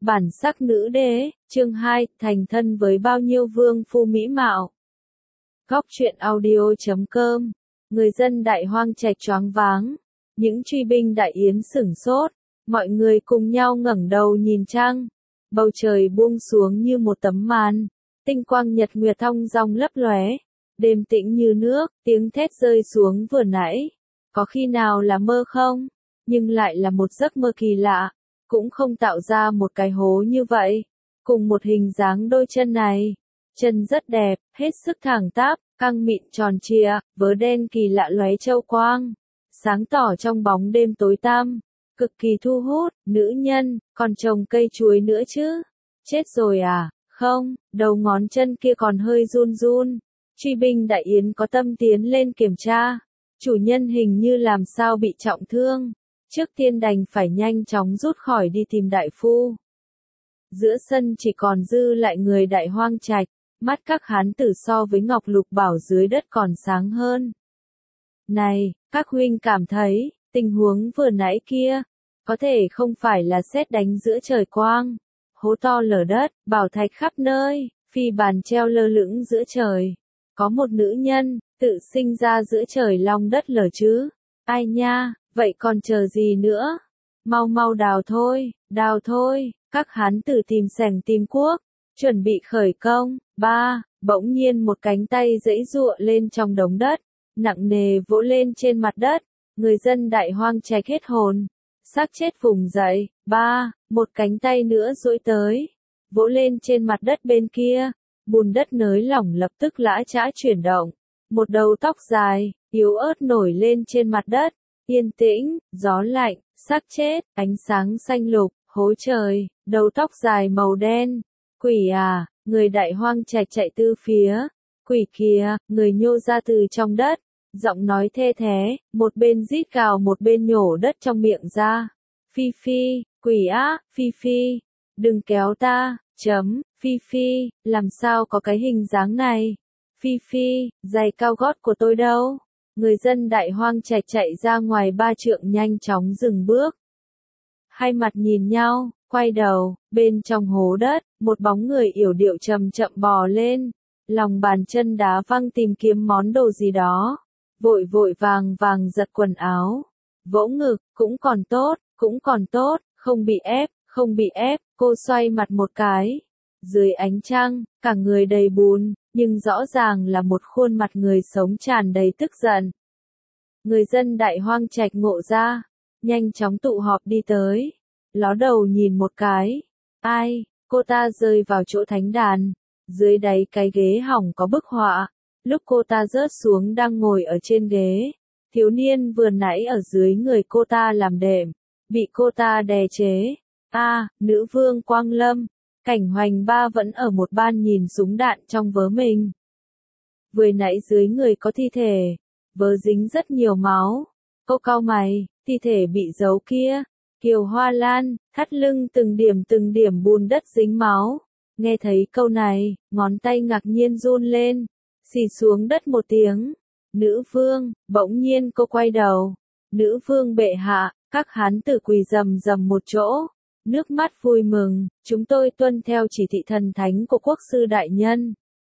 Bản sắc nữ đế, chương 2, thành thân với bao nhiêu vương phu mỹ mạo. Góc truyện audio.com. Người dân Đại Hoang Trạch choáng váng. Những truy binh Đại Yến sửng sốt. Mọi người cùng nhau ngẩng đầu nhìn trăng. Bầu trời buông xuống như một tấm màn. Tinh quang nhật nguyệt thong dong lấp lóe. Đêm tĩnh như nước, tiếng thét rơi xuống vừa nãy. Có khi nào là mơ không? Nhưng lại là một giấc mơ kỳ lạ. Cũng không tạo ra một cái hố như vậy. Cùng một hình dáng đôi chân này. Chân rất đẹp, hết sức thẳng tắp, căng mịn tròn trịa, vớ đen kỳ lạ lóe châu quang. Sáng tỏ trong bóng đêm tối tăm. Cực kỳ thu hút, nữ nhân, còn trồng cây chuối nữa chứ. Chết rồi à? Không, đầu ngón chân kia còn hơi run run. Truy binh Đại Yến có tâm tiến lên kiểm tra. Chủ nhân hình như làm sao bị trọng thương. Trước tiên đành phải nhanh chóng rút khỏi đi tìm đại phu. Giữa sân chỉ còn dư lại người Đại Hoang Trạch, mắt các hán tử so với ngọc lục bảo dưới đất còn sáng hơn. Này, các huynh cảm thấy, tình huống vừa nãy kia, có thể không phải là sét đánh giữa trời quang, hố to lở đất, bảo thạch khắp nơi, phi bàn treo lơ lửng giữa trời. Có một nữ nhân, tự sinh ra giữa trời long đất lở chứ. Ai nha, vậy còn chờ gì nữa? Mau mau đào thôi, các hán tử tìm sẻng tìm cuốc, chuẩn bị khởi công. Bỗng nhiên một cánh tay giãy giụa lên trong đống đất, nặng nề vỗ lên trên mặt đất, người dân Đại Hoang Trạch hết hồn, xác chết vùng dậy. Một cánh tay nữa duỗi tới, vỗ lên trên mặt đất bên kia, bùn đất nới lỏng lập tức lã chã chuyển động, một đầu tóc dài, yếu ớt nổi lên trên mặt đất. Yên tĩnh, gió lạnh, xác chết, ánh sáng xanh lục, hố trời, đầu tóc dài màu đen. Quỷ à, người Đại Hoang Trạch chạy từ phía. Quỷ kìa, người nhô ra từ trong đất. Giọng nói thê thé, một bên rít gào một bên nhổ đất trong miệng ra. Phi Phi, quỷ á, Phi Phi, đừng kéo ta, Phi Phi, làm sao có cái hình dáng này? Phi Phi, giày cao gót của tôi đâu? Người dân Đại Hoang Trạch chạy ra ngoài 3 trượng nhanh chóng dừng bước. Hai mặt nhìn nhau, quay đầu, bên trong hố đất, một bóng người yểu điệu chậm chậm bò lên, lòng bàn chân đá văng tìm kiếm món đồ gì đó, vội vội vàng vàng giật quần áo, vỗ ngực, cũng còn tốt, không bị ép, cô xoay mặt một cái. Dưới ánh trăng, cả người đầy bùn, nhưng rõ ràng là một khuôn mặt người sống tràn đầy tức giận. Người dân Đại Hoang Trạch ngộ ra, nhanh chóng tụ họp đi tới, ló đầu nhìn một cái. Ai, cô ta rơi vào chỗ thánh đàn, dưới đáy cái ghế hỏng có bức họa, lúc cô ta rớt xuống đang ngồi ở trên ghế, thiếu niên vừa nãy ở dưới người cô ta làm đệm, bị cô ta đè chế. Nữ vương Quang Lâm. Cảnh Hoành Ba vẫn ở một ban nhìn súng đạn trong vớ mình. Vừa nãy dưới người có thi thể, vớ dính rất nhiều máu. Cô cau mày, thi thể bị giấu kia. Kiều Hoa Lan, thắt lưng từng điểm bùn đất dính máu. Nghe thấy câu này, ngón tay ngạc nhiên run lên, xì xuống đất một tiếng. Nữ vương, bỗng nhiên cô quay đầu. Nữ vương bệ hạ, các hán tử quỳ rầm rầm một chỗ. Nước mắt vui mừng, chúng tôi tuân theo chỉ thị thần thánh của quốc sư đại nhân.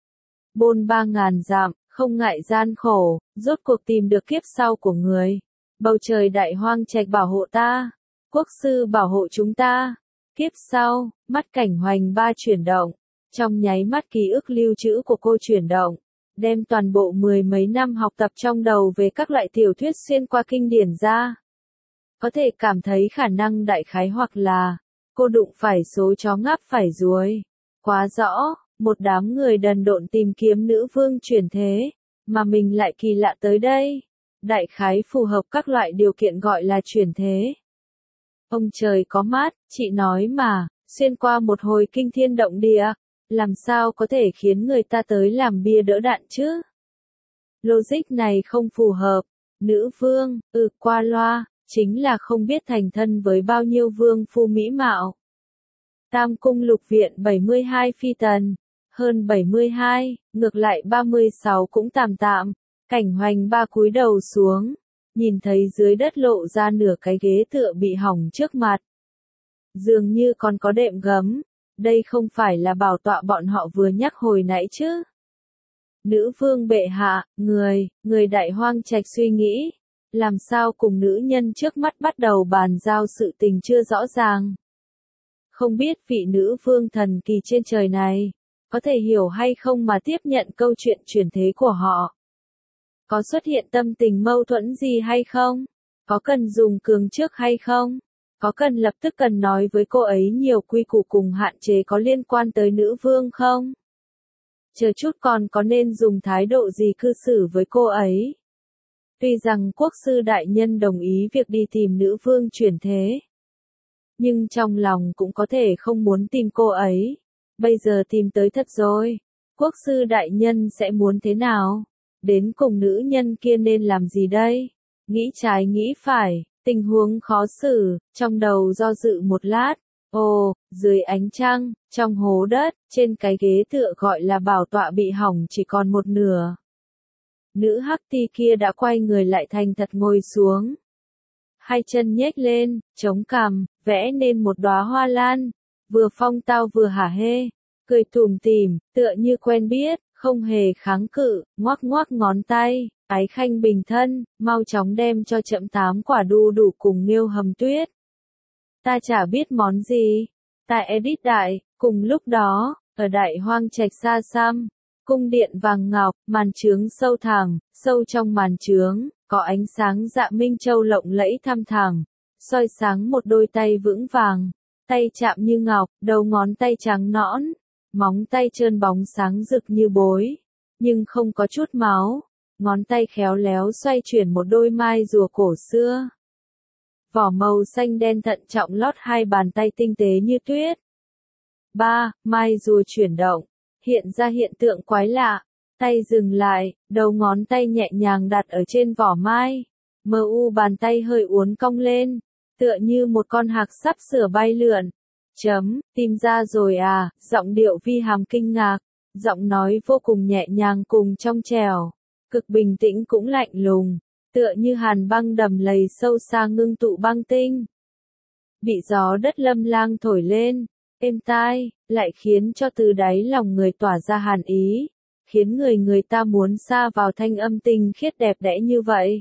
Bôn 3000 dặm, không ngại gian khổ, rốt cuộc tìm được kiếp sau của người. Bầu trời Đại Hoang Trạch bảo hộ ta, quốc sư bảo hộ chúng ta. Kiếp sau, mắt Cảnh Hoành Ba chuyển động, trong nháy mắt ký ức lưu trữ của cô chuyển động, đem toàn bộ 10 mấy năm học tập trong đầu về các loại tiểu thuyết xuyên qua kinh điển ra. Có thể cảm thấy khả năng đại khái hoặc là, cô đụng phải số chó ngáp phải ruồi. Quá rõ, một đám người đần độn tìm kiếm nữ vương chuyển thế, mà mình lại kỳ lạ tới đây. Đại khái phù hợp các loại điều kiện gọi là chuyển thế. Ông trời có mắt, chị nói mà, xuyên qua một hồi kinh thiên động địa, làm sao có thể khiến người ta tới làm bia đỡ đạn chứ? Logic này không phù hợp. Nữ vương, qua loa. Chính là không biết thành thân với bao nhiêu vương phu mỹ mạo. Tam cung lục viện 72 phi tần, hơn 72, ngược lại 36 cũng tạm tạm. Cảnh Hoành Ba cúi đầu xuống, nhìn thấy dưới đất lộ ra nửa cái ghế tựa bị hỏng trước mặt. Dường như còn có đệm gấm. Đây không phải là bảo tọa bọn họ vừa nhắc hồi nãy chứ. Nữ vương bệ hạ, người Đại Hoang Trạch suy nghĩ. Làm sao cùng nữ nhân trước mắt bắt đầu bàn giao sự tình chưa rõ ràng. Không biết vị nữ vương thần kỳ trên trời này, có thể hiểu hay không mà tiếp nhận câu chuyện chuyển thế của họ. Có xuất hiện tâm tình mâu thuẫn gì hay không? Có cần dùng cường trước hay không? Có cần lập tức cần nói với cô ấy nhiều quy củ cùng hạn chế có liên quan tới nữ vương không? Chờ chút còn có nên dùng thái độ gì cư xử với cô ấy? Tuy rằng quốc sư đại nhân đồng ý việc đi tìm nữ vương chuyển thế, nhưng trong lòng cũng có thể không muốn tìm cô ấy. Bây giờ tìm tới thật rồi. Quốc sư đại nhân sẽ muốn thế nào? Đến cùng nữ nhân kia nên làm gì đây? Nghĩ trái nghĩ phải, tình huống khó xử, trong đầu do dự một lát. Ồ, dưới ánh trăng, trong hố đất, trên cái ghế tựa gọi là bảo tọa bị hỏng chỉ còn một nửa. Nữ hắc ti kia đã quay người lại thành thật ngồi xuống. Hai chân nhếch lên, chống cằm, vẽ nên một đóa hoa lan. Vừa phong tao vừa hả hê, cười tủm tỉm, tựa như quen biết, không hề kháng cự, ngoắc ngoắc ngón tay. Ái khanh bình thân, mau chóng đem cho chậm 8 quả đu đủ cùng nghêu hầm tuyết. Ta chả biết món gì. Ta edit đại, cùng lúc đó, ở Đại Hoang Trạch xa xăm, cung điện vàng ngọc, màn trướng sâu thẳm, sâu trong màn trướng, có ánh sáng dạ minh châu lộng lẫy thăm thẳm, soi sáng một đôi tay vững vàng, tay chạm như ngọc, đầu ngón tay trắng nõn, móng tay trơn bóng sáng rực như bối, nhưng không có chút máu. Ngón tay khéo léo xoay chuyển một đôi mai rùa cổ xưa. Vỏ màu xanh đen thận trọng lót hai bàn tay tinh tế như tuyết. 3. Mai rùa chuyển động. Hiện ra hiện tượng quái lạ. Tay dừng lại, đầu ngón tay nhẹ nhàng đặt ở trên vỏ mai. Mờ u bàn tay hơi uốn cong lên. Tựa như một con hạc sắp sửa bay lượn. Tìm ra rồi à, giọng điệu vi hàm kinh ngạc. Giọng nói vô cùng nhẹ nhàng cùng trong trẻo. Cực bình tĩnh cũng lạnh lùng, tựa như hàn băng đầm lầy sâu xa ngưng tụ băng tinh. Bị gió đất lâm lang thổi lên, êm tai, lại khiến cho từ đáy lòng người tỏa ra hàn ý, khiến người ta muốn sa vào thanh âm tinh khiết đẹp đẽ như vậy.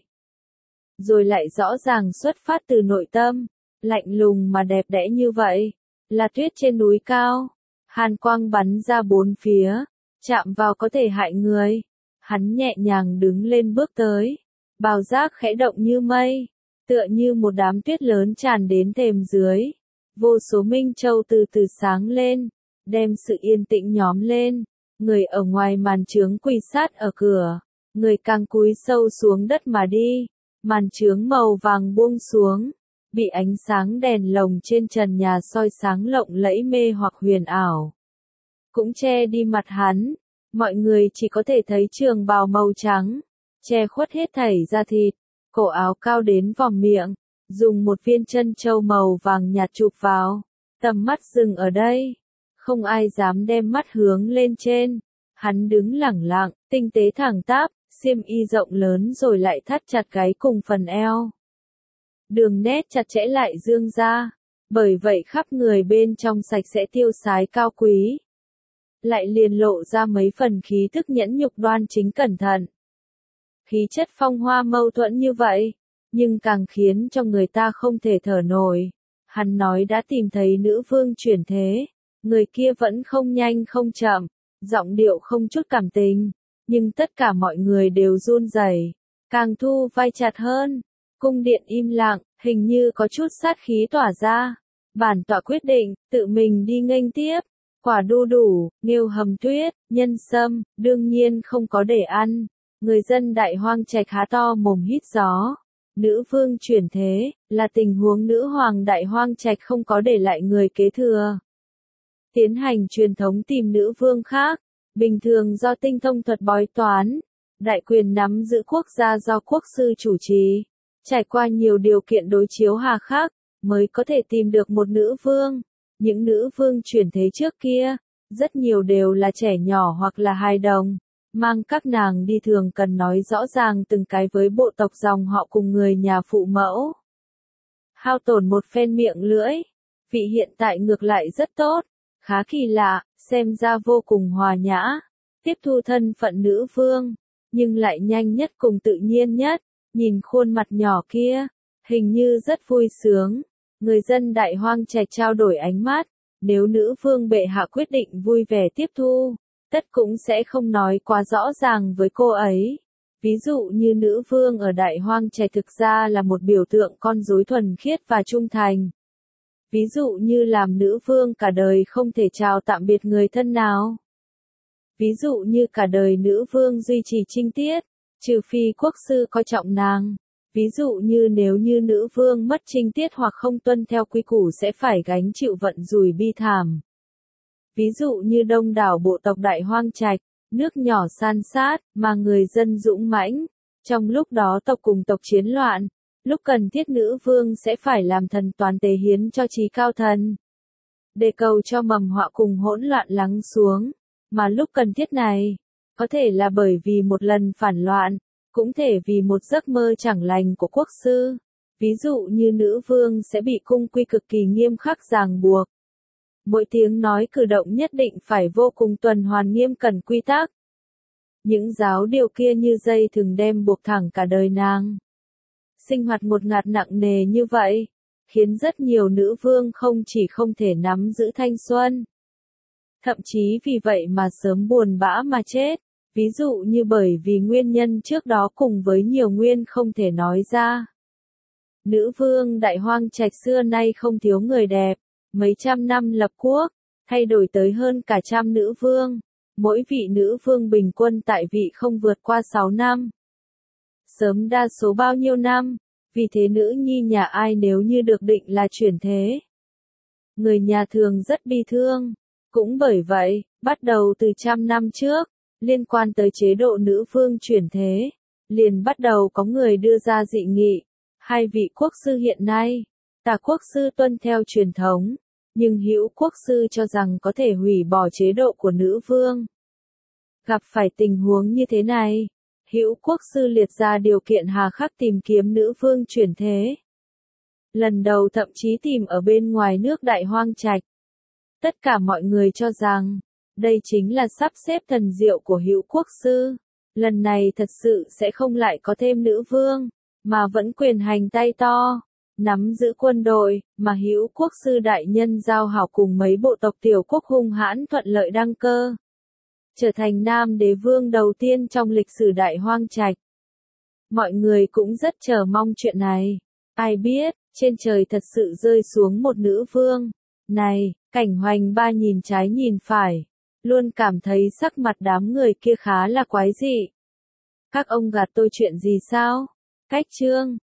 Rồi lại rõ ràng xuất phát từ nội tâm, lạnh lùng mà đẹp đẽ như vậy, là tuyết trên núi cao, hàn quang bắn ra bốn phía, chạm vào có thể hại người. Hắn nhẹ nhàng đứng lên bước tới, bào giác khẽ động như mây, tựa như một đám tuyết lớn tràn đến thềm dưới. Vô số minh châu từ từ sáng lên, đem sự yên tĩnh nhóm lên. Người ở ngoài màn trướng quỳ sát ở cửa, người càng cúi sâu xuống đất mà đi. Màn trướng màu vàng buông xuống, bị ánh sáng đèn lồng trên trần nhà soi sáng lộng lẫy mê hoặc huyền ảo. Cũng che đi mặt hắn. Mọi người chỉ có thể thấy trường bào màu trắng, che khuất hết thảy da thịt, cổ áo cao đến vòm miệng, dùng một viên chân châu màu vàng nhạt chụp vào, tầm mắt dừng ở đây, không ai dám đem mắt hướng lên trên, hắn đứng lẳng lặng, tinh tế thẳng tắp, xiêm y rộng lớn rồi lại thắt chặt gáy cùng phần eo. Đường nét chặt chẽ lại dương ra, bởi vậy khắp người bên trong sạch sẽ tiêu sái cao quý. Lại liền lộ ra mấy phần khí thức nhẫn nhục đoan chính cẩn thận. Khí chất phong hoa mâu thuẫn như vậy, nhưng càng khiến cho người ta không thể thở nổi. Hắn nói đã tìm thấy nữ vương chuyển thế, người kia vẫn không nhanh không chậm, giọng điệu không chút cảm tình, nhưng tất cả mọi người đều run rẩy, càng thu vai chặt hơn. Cung điện im lặng, hình như có chút sát khí tỏa ra. Bản tọa quyết định, tự mình đi nghênh tiếp. Quả đu đủ, nghêu hầm tuyết, nhân sâm, đương nhiên không có để ăn. Người dân Đại Hoang Trạch há to mồm hít gió. Nữ vương chuyển thế, là tình huống nữ hoàng Đại Hoang Trạch không có để lại người kế thừa. Tiến hành truyền thống tìm nữ vương khác, bình thường do tinh thông thuật bói toán. Đại quyền nắm giữ quốc gia do quốc sư chủ trì. Trải qua nhiều điều kiện đối chiếu hà khắc, mới có thể tìm được một nữ vương. Những nữ vương chuyển thế trước kia, rất nhiều đều là trẻ nhỏ hoặc là hài đồng, mang các nàng đi thường cần nói rõ ràng từng cái với bộ tộc dòng họ cùng người nhà phụ mẫu. Hao tổn một phen miệng lưỡi, Vị hiện tại ngược lại rất tốt, khá kỳ lạ, xem ra vô cùng hòa nhã, tiếp thu thân phận nữ vương, nhưng lại nhanh nhất cùng tự nhiên nhất, nhìn khuôn mặt nhỏ kia, hình như rất vui sướng. Người dân Đại Hoang Trạch trao đổi ánh mắt, nếu nữ vương bệ hạ quyết định vui vẻ tiếp thu, tất cũng sẽ không nói quá rõ ràng với cô ấy. Ví dụ như nữ vương ở Đại Hoang Trạch thực ra là một biểu tượng con rối thuần khiết và trung thành. Ví dụ như làm nữ vương cả đời không thể chào tạm biệt người thân nào. Ví dụ như cả đời nữ vương duy trì trinh tiết, trừ phi quốc sư coi trọng nàng. Ví dụ như nếu như nữ vương mất trinh tiết hoặc không tuân theo quy củ sẽ phải gánh chịu vận rủi bi thảm. Ví dụ như đông đảo bộ tộc Đại Hoang Trạch, nước nhỏ san sát, mà người dân dũng mãnh. Trong lúc đó tộc cùng tộc chiến loạn, lúc cần thiết nữ vương sẽ phải làm thần toán tế hiến cho trí cao thần. Để cầu cho mầm họa cùng hỗn loạn lắng xuống, mà lúc cần thiết này, có thể là bởi vì một lần phản loạn, cũng thể vì một giấc mơ chẳng lành của quốc sư. Ví dụ như nữ vương sẽ bị cung quy cực kỳ nghiêm khắc ràng buộc. Mỗi tiếng nói cử động nhất định phải vô cùng tuần hoàn nghiêm cẩn quy tắc. Những giáo điều kia như dây thừng đem buộc thẳng cả đời nàng. Sinh hoạt ngột ngạt nặng nề như vậy, khiến rất nhiều nữ vương không chỉ không thể nắm giữ thanh xuân, thậm chí vì vậy mà sớm buồn bã mà chết. Ví dụ như bởi vì nguyên nhân trước đó cùng với nhiều nguyên không thể nói ra. Nữ vương Đại Hoang Trạch xưa nay không thiếu người đẹp, mấy trăm năm lập quốc, thay đổi tới hơn cả trăm nữ vương. Mỗi vị nữ vương bình quân tại vị không vượt qua 6 năm. Sớm đa số bao nhiêu năm, vì thế nữ nhi nhà ai nếu như được định là chuyển thế. Người nhà thường rất bi thương. Cũng bởi vậy, bắt đầu từ trăm năm trước, liên quan tới chế độ nữ vương chuyển thế, liền bắt đầu có người đưa ra dị nghị. Hai vị quốc sư hiện nay, Tả quốc sư tuân theo truyền thống, nhưng Hữu quốc sư cho rằng có thể hủy bỏ chế độ của nữ vương. Gặp phải tình huống như thế này, Hữu quốc sư liệt ra điều kiện hà khắc tìm kiếm nữ vương chuyển thế. Lần đầu thậm chí tìm ở bên ngoài nước Đại Hoang Trạch. Tất cả mọi người cho rằng, đây chính là sắp xếp thần diệu của Hữu quốc sư. Lần này thật sự sẽ không lại có thêm nữ vương, mà vẫn quyền hành tay to, nắm giữ quân đội, mà Hữu quốc sư đại nhân giao hảo cùng mấy bộ tộc tiểu quốc hung hãn thuận lợi đăng cơ. Trở thành Nam đế vương đầu tiên trong lịch sử Đại Hoang Trạch. Mọi người cũng rất chờ mong chuyện này. Ai biết, trên trời thật sự rơi xuống một nữ vương. Này, Cảnh Hoành Ba nhìn trái nhìn phải, luôn cảm thấy sắc mặt đám người kia khá là quái dị. Các ông gạt tôi chuyện gì sao? Cách chương